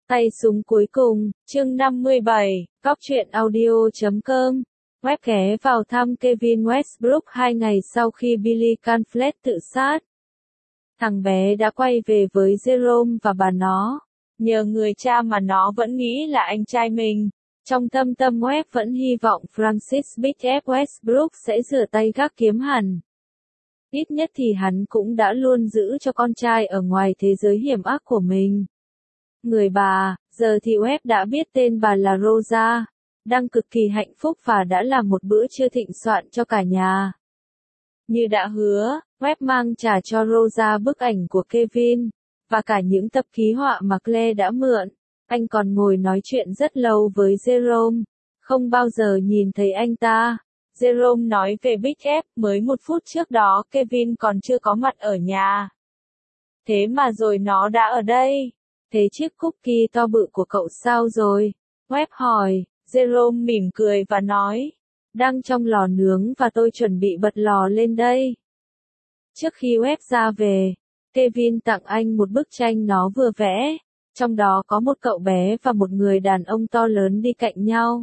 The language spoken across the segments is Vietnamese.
Tay súng cuối cùng, chương 57, Góc truyện audio.com. Web ghé vào thăm Kevin Westbrook 2 ngày sau khi Billy Canflet tự sát. Thằng bé đã quay về với Jerome và bà nó. Nhờ người cha mà nó vẫn nghĩ là anh trai mình. Trong thâm tâm Web vẫn hy vọng Francis Big F. Westbrook sẽ rửa tay gác kiếm hẳn. Ít nhất thì hắn cũng đã luôn giữ cho con trai ở ngoài thế giới hiểm ác của mình. Người bà, giờ thì Web đã biết tên bà là Rosa, đang cực kỳ hạnh phúc và đã làm một bữa trưa thịnh soạn cho cả nhà. Như đã hứa, Web mang trả cho Rosa bức ảnh của Kevin, và cả những tập ký họa mà Claire đã mượn. Anh còn ngồi nói chuyện rất lâu với Jerome, không bao giờ nhìn thấy anh ta. Jerome nói về Big F, mới 1 phút trước đó Kevin còn chưa có mặt ở nhà. Thế mà rồi nó đã ở đây. Thế chiếc cookie to bự của cậu sao rồi? Web hỏi. Jerome mỉm cười và nói. Đang trong lò nướng và tôi chuẩn bị bật lò lên đây. Trước khi Web ra về, Kevin tặng anh một bức tranh nó vừa vẽ. Trong đó có một cậu bé và một người đàn ông to lớn đi cạnh nhau.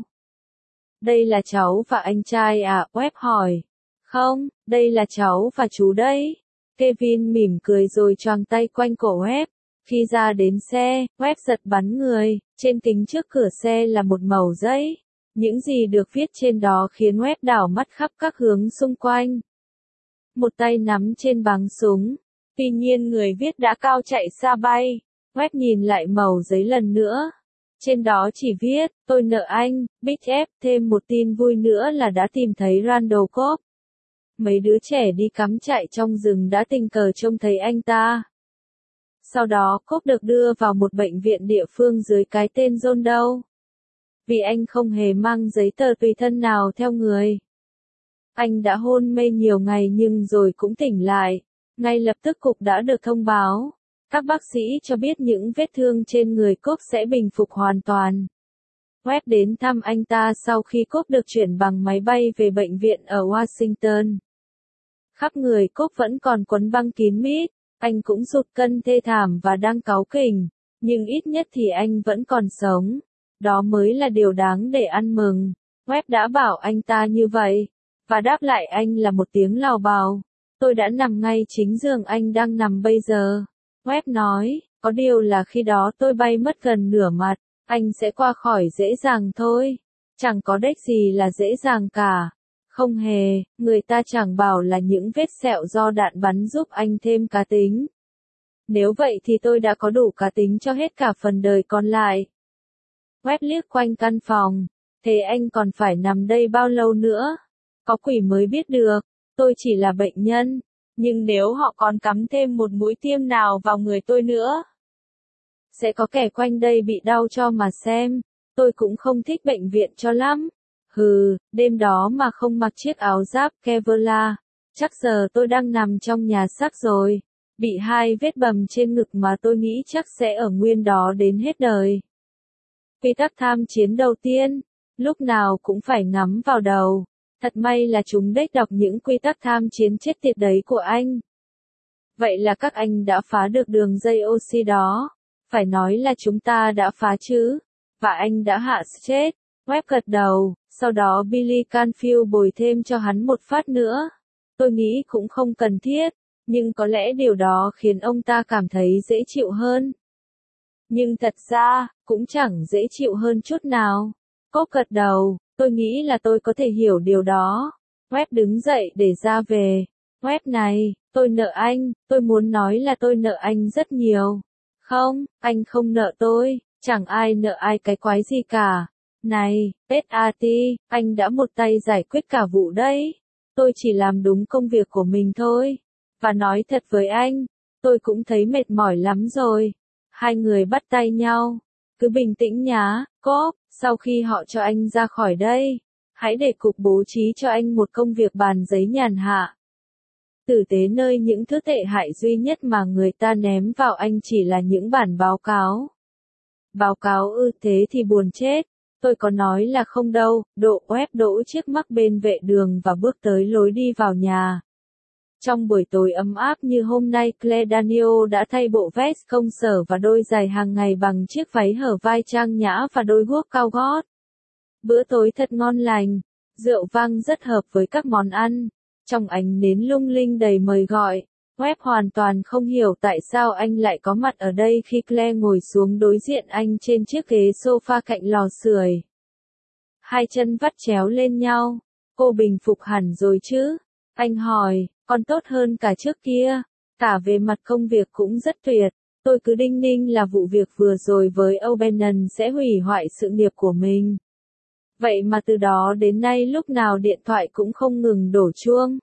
Đây là cháu và anh trai à? Web hỏi. Không, đây là cháu và chú đấy. Kevin mỉm cười rồi choàng tay quanh cổ Web. Khi ra đến xe, Web giật bắn người. Trên kính trước cửa xe là một mẩu giấy. Những gì được viết trên đó khiến Web đảo mắt khắp các hướng xung quanh. Một tay nắm trên báng súng. Tuy nhiên người viết đã cao chạy xa bay. Web nhìn lại mẩu giấy lần nữa. Trên đó chỉ viết, tôi nợ anh, Big F, thêm một tin vui nữa là đã tìm thấy Randall Cobb. Mấy đứa trẻ đi cắm trại trong rừng đã tình cờ trông thấy anh ta. Sau đó Cobb được đưa vào một bệnh viện địa phương dưới cái tên John Doe. Vì anh không hề mang giấy tờ tùy thân nào theo người. Anh đã hôn mê nhiều ngày nhưng rồi cũng tỉnh lại. Ngay lập tức cục đã được thông báo. Các bác sĩ cho biết những vết thương trên người Cobb sẽ bình phục hoàn toàn. Web đến thăm anh ta sau khi Cobb được chuyển bằng máy bay về bệnh viện ở Washington. Khắp người Cobb vẫn còn quấn băng kín mít, anh cũng sụt cân thê thảm và đang cáu kỉnh, nhưng ít nhất thì anh vẫn còn sống. Đó mới là điều đáng để ăn mừng. Web đã bảo anh ta như vậy, và đáp lại anh là một tiếng lào bào. Tôi đã nằm ngay chính giường anh đang nằm bây giờ. Web nói, có điều là khi đó tôi bay mất gần nửa mặt, anh sẽ qua khỏi dễ dàng thôi. Chẳng có đếch gì là dễ dàng cả. Không hề, người ta chẳng bảo là những vết sẹo do đạn bắn giúp anh thêm cá tính. Nếu vậy thì tôi đã có đủ cá tính cho hết cả phần đời còn lại. Web liếc quanh căn phòng, thế anh còn phải nằm đây bao lâu nữa? Có quỷ mới biết được, tôi chỉ là bệnh nhân. Nhưng nếu họ còn cắm thêm một mũi tiêm nào vào người tôi nữa, sẽ có kẻ quanh đây bị đau cho mà xem. Tôi cũng không thích bệnh viện cho lắm. Hừ, đêm đó mà không mặc chiếc áo giáp Kevlar, chắc giờ tôi đang nằm trong nhà xác rồi. Bị 2 vết bầm trên ngực mà tôi nghĩ chắc sẽ ở nguyên đó đến hết đời. Quy tắc tham chiến đầu tiên, lúc nào cũng phải ngắm vào đầu. Thật may là chúng đếch đọc những quy tắc tham chiến chết tiệt đấy của anh. Vậy là các anh đã phá được đường dây oxy đó. Phải nói là chúng ta đã phá chứ. Và anh đã hạ chết. Web gật đầu, sau đó Billy Canfield bồi thêm cho hắn một phát nữa. Tôi nghĩ cũng không cần thiết, nhưng có lẽ điều đó khiến ông ta cảm thấy dễ chịu hơn. Nhưng thật ra, cũng chẳng dễ chịu hơn chút nào. Cobb gật đầu. Tôi nghĩ là tôi có thể hiểu điều đó. Web đứng dậy để ra về. Web này, tôi nợ anh, tôi muốn nói là tôi nợ anh rất nhiều. Không, anh không nợ tôi, chẳng ai nợ ai cái quái gì cả. Này, Petty, anh đã một tay giải quyết cả vụ đấy. Tôi chỉ làm đúng công việc của mình thôi. Và nói thật với anh, tôi cũng thấy mệt mỏi lắm rồi. Hai người bắt tay nhau. Cứ bình tĩnh nhá, Cobb, sau khi họ cho anh ra khỏi đây, hãy để cục bố trí cho anh một công việc bàn giấy nhàn hạ. Tử tế nơi những thứ tệ hại duy nhất mà người ta ném vào anh chỉ là những bản báo cáo. Báo cáo ư? Thế thì buồn chết. Tôi có nói là không đâu. Web đỗ chiếc mắc bên vệ đường và bước tới lối đi vào nhà. Trong buổi tối ấm áp như hôm nay, Claire Daniel đã thay bộ vest công sở và đôi giày hàng ngày bằng chiếc váy hở vai trang nhã và đôi guốc cao gót. Bữa tối thật ngon lành, rượu vang rất hợp với các món ăn. Trong ánh nến lung linh đầy mời gọi, Webb hoàn toàn không hiểu tại sao anh lại có mặt ở đây khi Claire ngồi xuống đối diện anh trên chiếc ghế sofa cạnh lò sưởi. Hai chân vắt chéo lên nhau, cô bình phục hẳn rồi chứ? Anh hỏi, còn tốt hơn cả trước kia, cả về mặt công việc cũng rất tuyệt. Tôi cứ đinh ninh là vụ việc vừa rồi với O'Bannon sẽ hủy hoại sự nghiệp của mình. Vậy mà từ đó đến nay lúc nào điện thoại cũng không ngừng đổ chuông.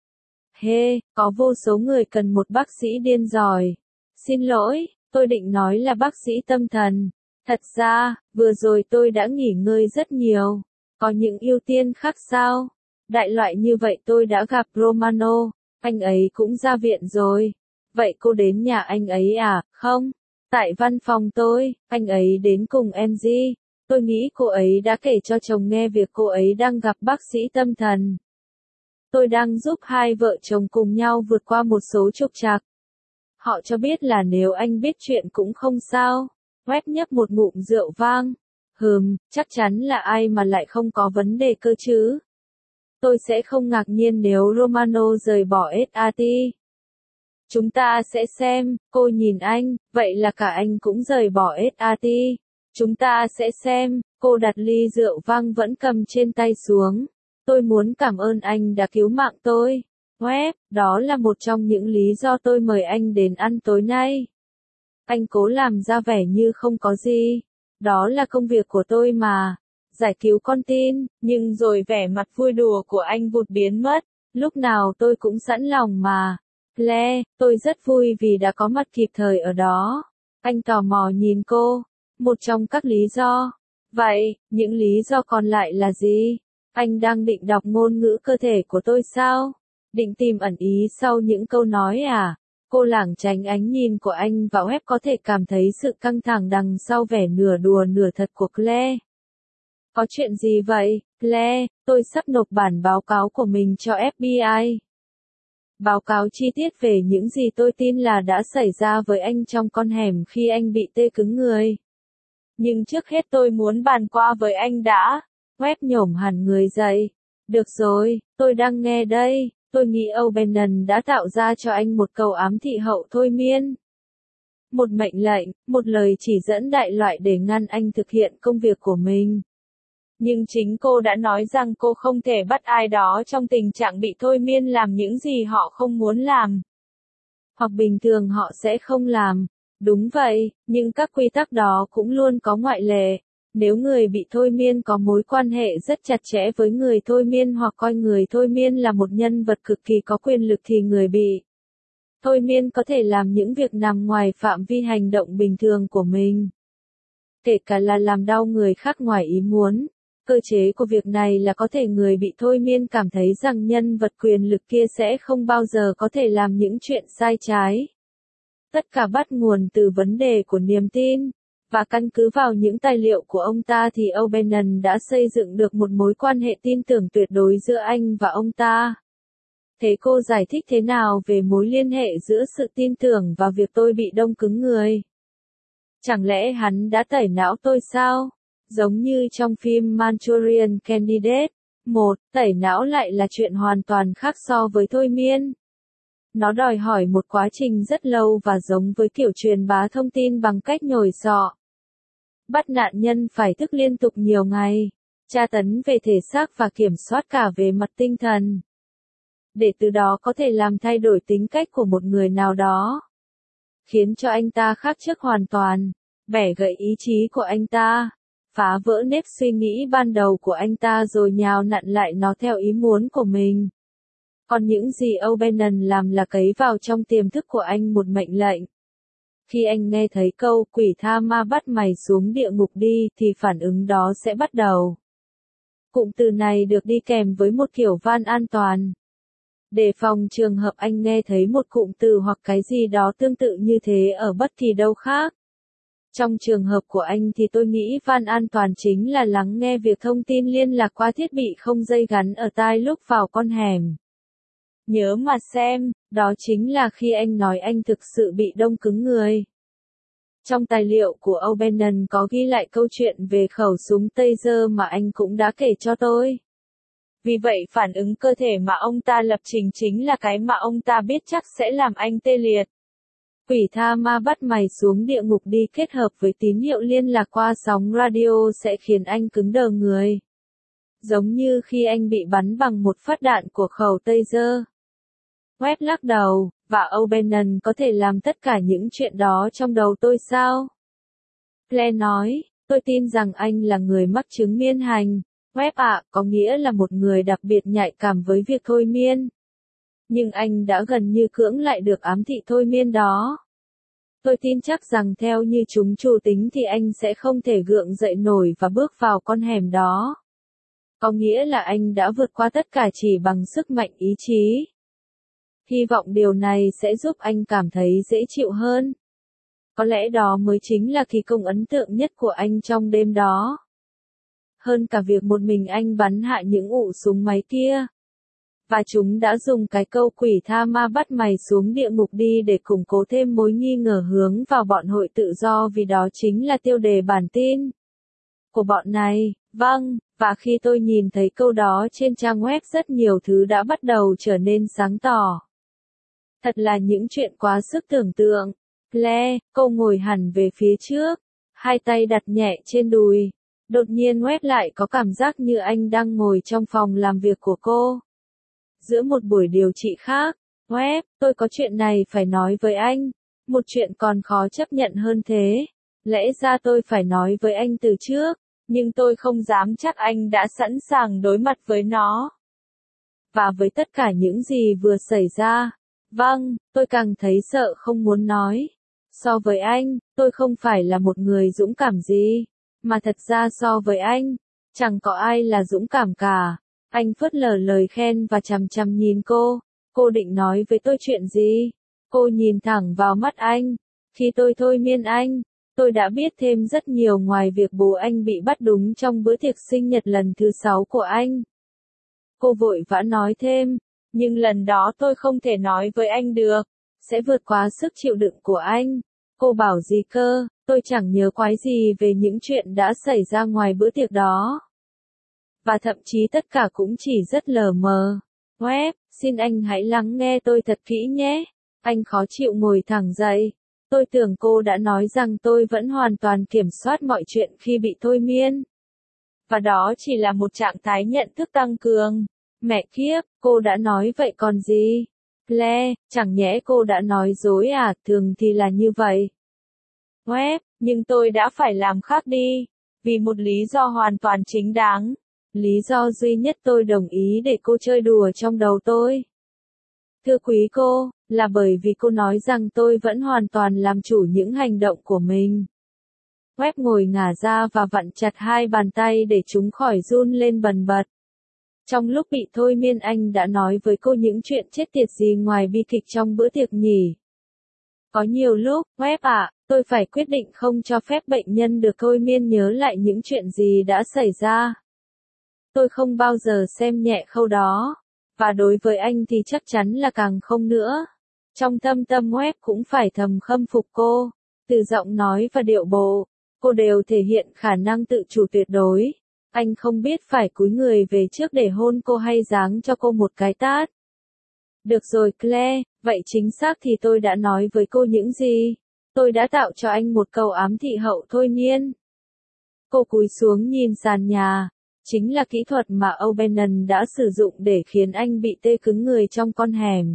Có vô số người cần một bác sĩ điên giỏi. Xin lỗi, tôi định nói là bác sĩ tâm thần. Thật ra, vừa rồi tôi đã nghỉ ngơi rất nhiều. Có những ưu tiên khác sao? Đại loại như vậy tôi đã gặp Romano, anh ấy cũng ra viện rồi. Vậy cô đến nhà anh ấy à? Không, tại văn phòng tôi, anh ấy đến cùng MG. Tôi nghĩ cô ấy đã kể cho chồng nghe việc cô ấy đang gặp bác sĩ tâm thần. Tôi đang giúp hai vợ chồng cùng nhau vượt qua một số trục trặc. Họ cho biết là nếu anh biết chuyện cũng không sao. Webb nhấp một ngụm rượu vang. Chắc chắn là ai mà lại không có vấn đề cơ chứ. Tôi sẽ không ngạc nhiên nếu Romano rời bỏ SAT. Chúng ta sẽ xem, cô nhìn anh, vậy là cả anh cũng rời bỏ SAT. Chúng ta sẽ xem, cô đặt ly rượu vang vẫn cầm trên tay xuống. Tôi muốn cảm ơn anh đã cứu mạng tôi. Webb, đó là một trong những lý do tôi mời anh đến ăn tối nay. Anh cố làm ra vẻ như không có gì. Đó là công việc của tôi mà. Giải cứu con tin, nhưng rồi vẻ mặt vui đùa của anh vụt biến mất. Lúc nào tôi cũng sẵn lòng mà. Claire, tôi rất vui vì đã có mặt kịp thời ở đó. Anh tò mò nhìn cô. Một trong các lý do. Vậy, những lý do còn lại là gì? Anh đang định đọc ngôn ngữ cơ thể của tôi sao? Định tìm ẩn ý sau những câu nói à? Cô lảng tránh ánh nhìn của anh và Webb có thể cảm thấy sự căng thẳng đằng sau vẻ nửa đùa nửa thật của Claire. Có chuyện gì vậy, Claire? Tôi sắp nộp bản báo cáo của mình cho FBI. Báo cáo chi tiết về những gì tôi tin là đã xảy ra với anh trong con hẻm khi anh bị tê cứng người. Nhưng trước hết tôi muốn bàn qua với anh đã. Webb nhổm hẳn người dậy. Được rồi, tôi đang nghe đây. Tôi nghĩ O'Bannon đã tạo ra cho anh một câu ám thị hậu thôi miên. Một mệnh lệnh, một lời chỉ dẫn đại loại để ngăn anh thực hiện công việc của mình. Nhưng chính cô đã nói rằng cô không thể bắt ai đó trong tình trạng bị thôi miên làm những gì họ không muốn làm. Hoặc bình thường họ sẽ không làm. Đúng vậy, nhưng các quy tắc đó cũng luôn có ngoại lệ. Nếu người bị thôi miên có mối quan hệ rất chặt chẽ với người thôi miên hoặc coi người thôi miên là một nhân vật cực kỳ có quyền lực thì người bị thôi miên có thể làm những việc nằm ngoài phạm vi hành động bình thường của mình. Kể cả là làm đau người khác ngoài ý muốn. Cơ chế của việc này là có thể người bị thôi miên cảm thấy rằng nhân vật quyền lực kia sẽ không bao giờ có thể làm những chuyện sai trái. Tất cả bắt nguồn từ vấn đề của niềm tin. Và căn cứ vào những tài liệu của ông ta thì O'Bannon đã xây dựng được một mối quan hệ tin tưởng tuyệt đối giữa anh và ông ta. Thế cô giải thích thế nào về mối liên hệ giữa sự tin tưởng và việc tôi bị đông cứng người? Chẳng lẽ hắn đã tẩy não tôi sao? Giống như trong phim Manchurian Candidate. Tẩy não lại là chuyện hoàn toàn khác so với thôi miên. Nó đòi hỏi một quá trình rất lâu và giống với kiểu truyền bá thông tin bằng cách nhồi sọ. Bắt nạn nhân phải thức liên tục nhiều ngày, tra tấn về thể xác và kiểm soát cả về mặt tinh thần. Để từ đó có thể làm thay đổi tính cách của một người nào đó. Khiến cho anh ta khác trước hoàn toàn, bẻ gãy ý chí của anh ta, phá vỡ nếp suy nghĩ ban đầu của anh ta rồi nhào nặn lại nó theo ý muốn của mình. Còn những gì O'Bannon làm là cấy vào trong tiềm thức của anh một mệnh lệnh. Khi anh nghe thấy câu quỷ tha ma bắt mày xuống địa ngục đi thì phản ứng đó sẽ bắt đầu. Cụm từ này được đi kèm với một kiểu van an toàn. Đề phòng trường hợp anh nghe thấy một cụm từ hoặc cái gì đó tương tự như thế ở bất kỳ đâu khác. Trong trường hợp của anh thì tôi nghĩ van an toàn chính là lắng nghe việc thông tin liên lạc qua thiết bị không dây gắn ở tai lúc vào con hẻm. Nhớ mà xem, đó chính là khi anh nói anh thực sự bị đông cứng người. Trong tài liệu của O'Bannon có ghi lại câu chuyện về khẩu súng taser mà anh cũng đã kể cho tôi. Vì vậy phản ứng cơ thể mà ông ta lập trình chính là cái mà ông ta biết chắc sẽ làm anh tê liệt. Quỷ tha ma bắt mày xuống địa ngục đi kết hợp với tín hiệu liên lạc qua sóng radio sẽ khiến anh cứng đờ người. Giống như khi anh bị bắn bằng một phát đạn của khẩu taser. Webb lắc đầu, và O'Bannon có thể làm tất cả những chuyện đó trong đầu tôi sao? Claire nói, tôi tin rằng anh là người mắc chứng miên hành. Webb ạ, có nghĩa là một người đặc biệt nhạy cảm với việc thôi miên. Nhưng anh đã gần như cưỡng lại được ám thị thôi miên đó. Tôi tin chắc rằng theo như chúng chủ tính thì anh sẽ không thể gượng dậy nổi và bước vào con hẻm đó. Có nghĩa là anh đã vượt qua tất cả chỉ bằng sức mạnh ý chí. Hy vọng điều này sẽ giúp anh cảm thấy dễ chịu hơn. Có lẽ đó mới chính là kỳ công ấn tượng nhất của anh trong đêm đó. Hơn cả việc một mình anh bắn hạ những ụ súng máy kia. Và chúng đã dùng cái câu quỷ tha ma bắt mày xuống địa ngục đi để củng cố thêm mối nghi ngờ hướng vào bọn hội tự do vì đó chính là tiêu đề bản tin của bọn này. Vâng, và khi tôi nhìn thấy câu đó trên trang web rất nhiều thứ đã bắt đầu trở nên sáng tỏ. Thật là những chuyện quá sức tưởng tượng. Claire, cô ngồi hẳn về phía trước, hai tay đặt nhẹ trên đùi. Đột nhiên Webb lại có cảm giác như anh đang ngồi trong phòng làm việc của cô. Giữa một buổi điều trị khác, Webb, tôi có chuyện này phải nói với anh. Một chuyện còn khó chấp nhận hơn thế. Lẽ ra tôi phải nói với anh từ trước, nhưng tôi không dám chắc anh đã sẵn sàng đối mặt với nó. Và với tất cả những gì vừa xảy ra, vâng, tôi càng thấy sợ không muốn nói. So với anh, tôi không phải là một người dũng cảm gì, mà thật ra so với anh, chẳng có ai là dũng cảm cả. Anh phớt lờ lời khen và chằm chằm nhìn cô. Cô định nói với tôi chuyện gì? Cô nhìn thẳng vào mắt anh. Khi tôi thôi miên anh, tôi đã biết thêm rất nhiều ngoài việc bố anh bị bắt đúng trong bữa tiệc sinh nhật lần thứ 6 của anh. Cô vội vã nói thêm, nhưng lần đó tôi không thể nói với anh được, sẽ vượt quá sức chịu đựng của anh. Cô bảo gì cơ, tôi chẳng nhớ quái gì về những chuyện đã xảy ra ngoài bữa tiệc đó. Và thậm chí tất cả cũng chỉ rất lờ mờ. Webb, xin anh hãy lắng nghe tôi thật kỹ nhé. Anh khó chịu ngồi thẳng dậy. Tôi tưởng cô đã nói rằng tôi vẫn hoàn toàn kiểm soát mọi chuyện khi bị thôi miên. Và đó chỉ là một trạng thái nhận thức tăng cường. Mẹ kiếp, cô đã nói vậy còn gì? Claire, chẳng nhẽ cô đã nói dối à, thường thì là như vậy. Webb, nhưng tôi đã phải làm khác đi. Vì một lý do hoàn toàn chính đáng. Lý do duy nhất tôi đồng ý để cô chơi đùa trong đầu tôi. Thưa quý cô, là bởi vì cô nói rằng tôi vẫn hoàn toàn làm chủ những hành động của mình. Webb ngồi ngả ra và vặn chặt hai bàn tay để chúng khỏi run lên bần bật. Trong lúc bị thôi miên anh đã nói với cô những chuyện chết tiệt gì ngoài bi kịch trong bữa tiệc nhỉ? Có nhiều lúc, Webb ạ, tôi phải quyết định không cho phép bệnh nhân được thôi miên nhớ lại những chuyện gì đã xảy ra. Tôi không bao giờ xem nhẹ khâu đó. Và đối với anh thì chắc chắn là càng không nữa. Trong thâm tâm Webb cũng phải thầm khâm phục cô. Từ giọng nói và điệu bộ, cô đều thể hiện khả năng tự chủ tuyệt đối. Anh không biết phải cúi người về trước để hôn cô hay giáng cho cô một cái tát. Được rồi Claire, vậy chính xác thì tôi đã nói với cô những gì? Tôi đã tạo cho anh một câu ám thị hậu thôi miên. Cô cúi xuống nhìn sàn nhà. Chính là kỹ thuật mà O'Bannon đã sử dụng để khiến anh bị tê cứng người trong con hẻm.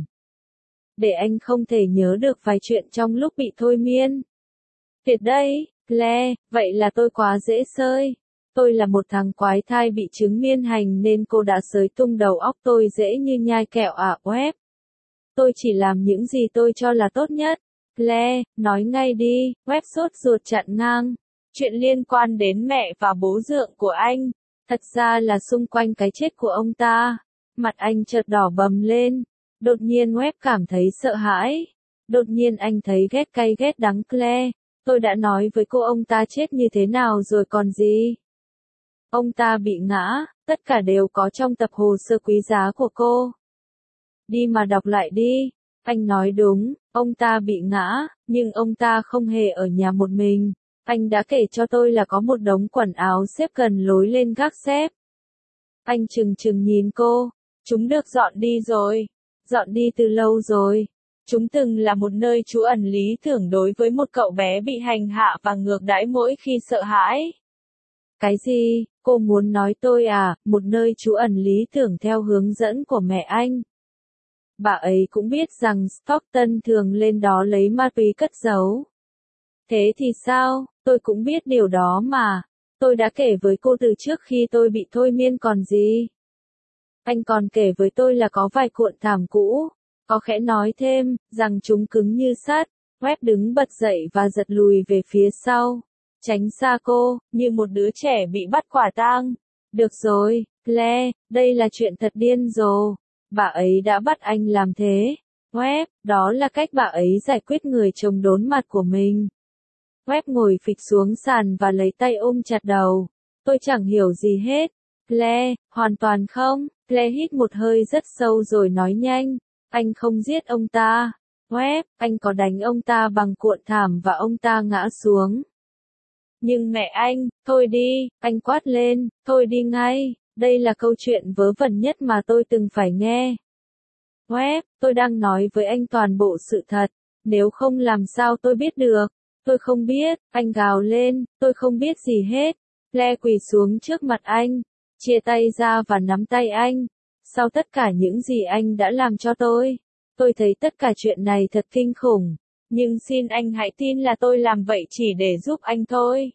Để anh không thể nhớ được vài chuyện trong lúc bị thôi miên. Tuyệt đấy, Claire, vậy là tôi quá dễ sơi. Tôi là một thằng quái thai bị chứng miên hành nên cô đã xới tung đầu óc tôi dễ như nhai kẹo à Webb. Tôi chỉ làm những gì tôi cho là tốt nhất. Claire, nói ngay đi, Webb sốt ruột chặn ngang. Chuyện liên quan đến mẹ và bố dượng của anh. Thật ra là xung quanh cái chết của ông ta. Mặt anh chợt đỏ bầm lên. Đột nhiên Webb cảm thấy sợ hãi. Đột nhiên anh thấy ghét cay ghét đắng Claire. Tôi đã nói với cô ông ta chết như thế nào rồi còn gì. Ông ta bị ngã, tất cả đều có trong tập hồ sơ quý giá của cô. Đi mà đọc lại đi. Anh nói đúng, ông ta bị ngã, nhưng ông ta không hề ở nhà một mình. Anh đã kể cho tôi là có một đống quần áo xếp gần lối lên gác xếp. Anh chừng chừng nhìn cô. Chúng được dọn đi rồi. Dọn đi từ lâu rồi. Chúng từng là một nơi trú ẩn lý tưởng đối với một cậu bé bị hành hạ và ngược đãi mỗi khi sợ hãi. Cái gì, cô muốn nói tôi à, một nơi trú ẩn lý tưởng theo hướng dẫn của mẹ anh. Bà ấy cũng biết rằng Stockton thường lên đó lấy ma túy cất giấu. Thế thì sao, tôi cũng biết điều đó mà. Tôi đã kể với cô từ trước khi tôi bị thôi miên còn gì. Anh còn kể với tôi là có vài cuộn thảm cũ. Có khẽ nói thêm, rằng chúng cứng như sắt. Webb đứng bật dậy và giật lùi về phía sau. Tránh xa cô, như một đứa trẻ bị bắt quả tang. Được rồi, Claire, đây là chuyện thật điên rồ. Bà ấy đã bắt anh làm thế. Webb, đó là cách bà ấy giải quyết người chồng đốn mặt của mình. Webb ngồi phịch xuống sàn và lấy tay ôm chặt đầu. Tôi chẳng hiểu gì hết. Claire, hoàn toàn không. Claire hít một hơi rất sâu rồi nói nhanh. Anh không giết ông ta. Webb, anh có đánh ông ta bằng cuộn thảm và ông ta ngã xuống. Nhưng mẹ anh, thôi đi, anh quát lên, thôi đi ngay, đây là câu chuyện vớ vẩn nhất mà tôi từng phải nghe. Webb, tôi đang nói với anh toàn bộ sự thật, nếu không làm sao tôi biết được. Tôi không biết, anh gào lên, tôi không biết gì hết. Claire quỳ xuống trước mặt anh, chia tay ra và nắm tay anh. Sau tất cả những gì anh đã làm cho tôi thấy tất cả chuyện này thật kinh khủng. Nhưng xin anh hãy tin là tôi làm vậy chỉ để giúp anh thôi.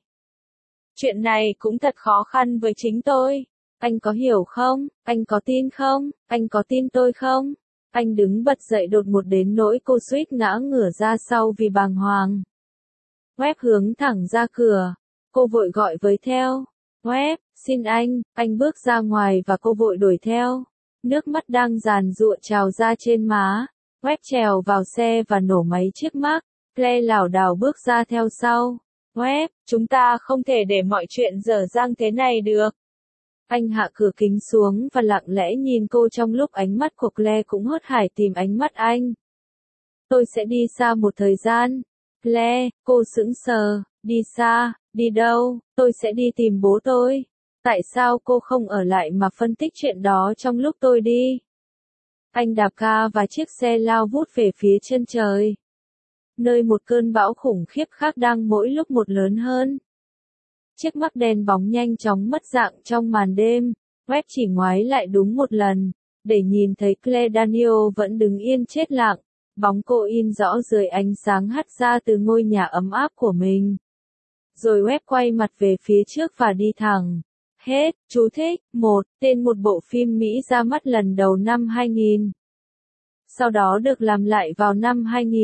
Chuyện này cũng thật khó khăn với chính tôi. Anh có hiểu không? Anh có tin không? Anh có tin tôi không? Anh đứng bật dậy đột ngột đến nỗi cô suýt ngã ngửa ra sau vì bàng hoàng. Webb hướng thẳng ra cửa. Cô vội gọi với theo. Webb, xin anh bước ra ngoài và cô vội đuổi theo. Nước mắt đang giàn giụa trào ra trên má. Webb trèo vào xe và nổ máy chiếc Mac. Claire lảo đảo bước ra theo sau. Webb, chúng ta không thể để mọi chuyện dở dang thế này được. Anh hạ cửa kính xuống và lặng lẽ nhìn cô trong lúc ánh mắt của Claire cũng hớt hải tìm ánh mắt anh. Tôi sẽ đi xa một thời gian. Claire, cô sững sờ, đi xa, đi đâu, tôi sẽ đi tìm bố tôi. Tại sao cô không ở lại mà phân tích chuyện đó trong lúc tôi đi? Anh đạp ga và chiếc xe lao vút về phía chân trời. Nơi một cơn bão khủng khiếp khác đang mỗi lúc một lớn hơn. Chiếc Mac đen bóng nhanh chóng mất dạng trong màn đêm. Webb chỉ ngoái lại đúng một lần, để nhìn thấy Claire Daniel vẫn đứng yên chết lặng. Bóng cô in rõ dưới ánh sáng hắt ra từ ngôi nhà ấm áp của mình. Rồi Webb quay mặt về phía trước và đi thẳng. Hết, chú thích, 1, tên một bộ phim Mỹ ra mắt lần đầu năm 2000. Sau đó được làm lại vào năm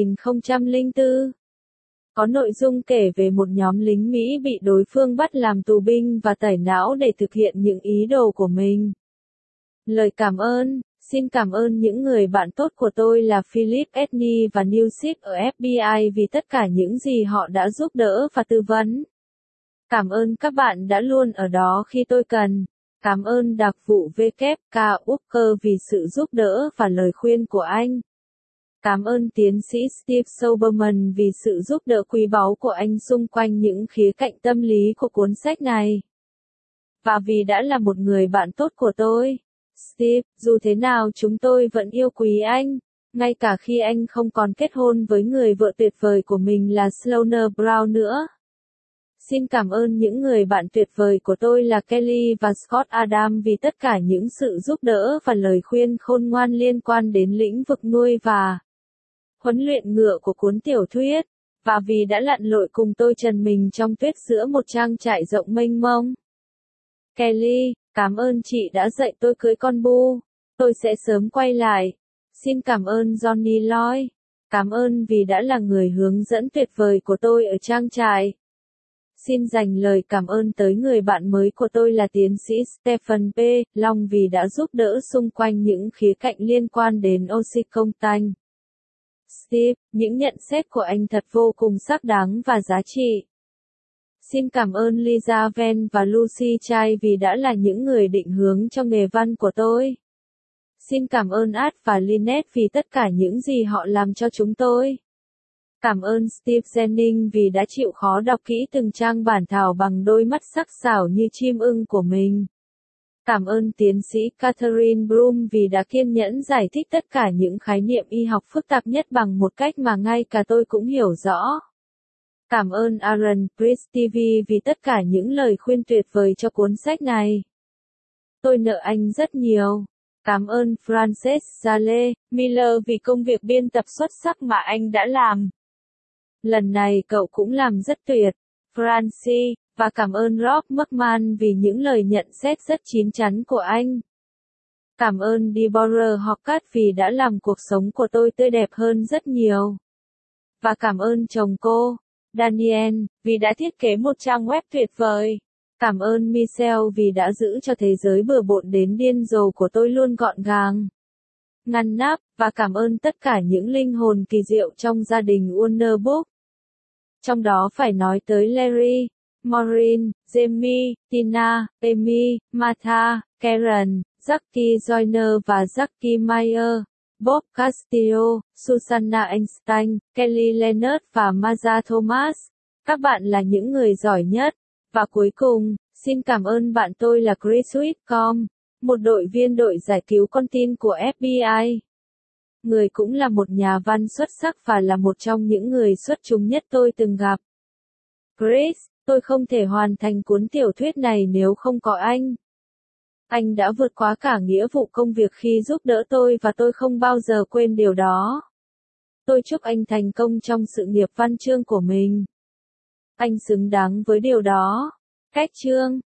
2004. Có nội dung kể về một nhóm lính Mỹ bị đối phương bắt làm tù binh và tẩy não để thực hiện những ý đồ của mình. Lời cảm ơn, xin cảm ơn những người bạn tốt của tôi là Philip Edney và Newship ở FBI vì tất cả những gì họ đã giúp đỡ và tư vấn. Cảm ơn các bạn đã luôn ở đó khi tôi cần. Cảm ơn đặc vụ WK Walker vì sự giúp đỡ và lời khuyên của anh. Cảm ơn tiến sĩ Steve Soberman vì sự giúp đỡ quý báu của anh xung quanh những khía cạnh tâm lý của cuốn sách này. Và vì đã là một người bạn tốt của tôi. Steve, dù thế nào chúng tôi vẫn yêu quý anh, ngay cả khi anh không còn kết hôn với người vợ tuyệt vời của mình là Sloane Brown nữa. Xin cảm ơn những người bạn tuyệt vời của tôi là Kelly và Scott Adam vì tất cả những sự giúp đỡ và lời khuyên khôn ngoan liên quan đến lĩnh vực nuôi và huấn luyện ngựa của cuốn tiểu thuyết, và vì đã lặn lội cùng tôi trần mình trong tuyết giữa một trang trại rộng mênh mông. Kelly, cảm ơn chị đã dạy tôi cưỡi con bu. Tôi sẽ sớm quay lại. Xin cảm ơn Johnny Lloyd. Cảm ơn vì đã là người hướng dẫn tuyệt vời của tôi ở trang trại. Xin dành lời cảm ơn tới người bạn mới của tôi là tiến sĩ Stephen P. Long vì đã giúp đỡ xung quanh những khía cạnh liên quan đến oxy công tanh. Steve, những nhận xét của anh thật vô cùng xác đáng và giá trị. Xin cảm ơn Lisa Ven và Lucy Chai vì đã là những người định hướng cho nghề văn của tôi. Xin cảm ơn Art và Lynette vì tất cả những gì họ làm cho chúng tôi. Cảm ơn Steve Jennings vì đã chịu khó đọc kỹ từng trang bản thảo bằng đôi mắt sắc sảo như chim ưng của mình. Cảm ơn tiến sĩ Catherine Broom vì đã kiên nhẫn giải thích tất cả những khái niệm y học phức tạp nhất bằng một cách mà ngay cả tôi cũng hiểu rõ. Cảm ơn Aaron Christie vì tất cả những lời khuyên tuyệt vời cho cuốn sách này. Tôi nợ anh rất nhiều. Cảm ơn Frances Zale Miller vì công việc biên tập xuất sắc mà anh đã làm. Lần này cậu cũng làm rất tuyệt, Francie, và cảm ơn Rob McMahon vì những lời nhận xét rất chín chắn của anh. Cảm ơn Deborah Hockat vì đã làm cuộc sống của tôi tươi đẹp hơn rất nhiều. Và cảm ơn chồng cô, Daniel, vì đã thiết kế một trang web tuyệt vời. Cảm ơn Michelle vì đã giữ cho thế giới bừa bộn đến điên rồ của tôi luôn gọn gàng, ngăn nắp, và cảm ơn tất cả những linh hồn kỳ diệu trong gia đình Warner Book. Trong đó phải nói tới Larry, Maureen, Jamie, Tina, Amy, Martha, Karen, Jackie Joyner và Jackie Meyer, Bob Castillo, Susanna Einstein, Kelly Leonard và Maja Thomas. Các bạn là những người giỏi nhất. Và cuối cùng, xin cảm ơn bạn tôi là Chris Whitcomb, một đội viên đội giải cứu con tin của FBI. Người cũng là một nhà văn xuất sắc và là một trong những người xuất chúng nhất tôi từng gặp. Chris, tôi không thể hoàn thành cuốn tiểu thuyết này nếu không có anh. Anh đã vượt quá cả nghĩa vụ công việc khi giúp đỡ tôi và tôi không bao giờ quên điều đó. Tôi chúc anh thành công trong sự nghiệp văn chương của mình. Anh xứng đáng với điều đó. Cách chương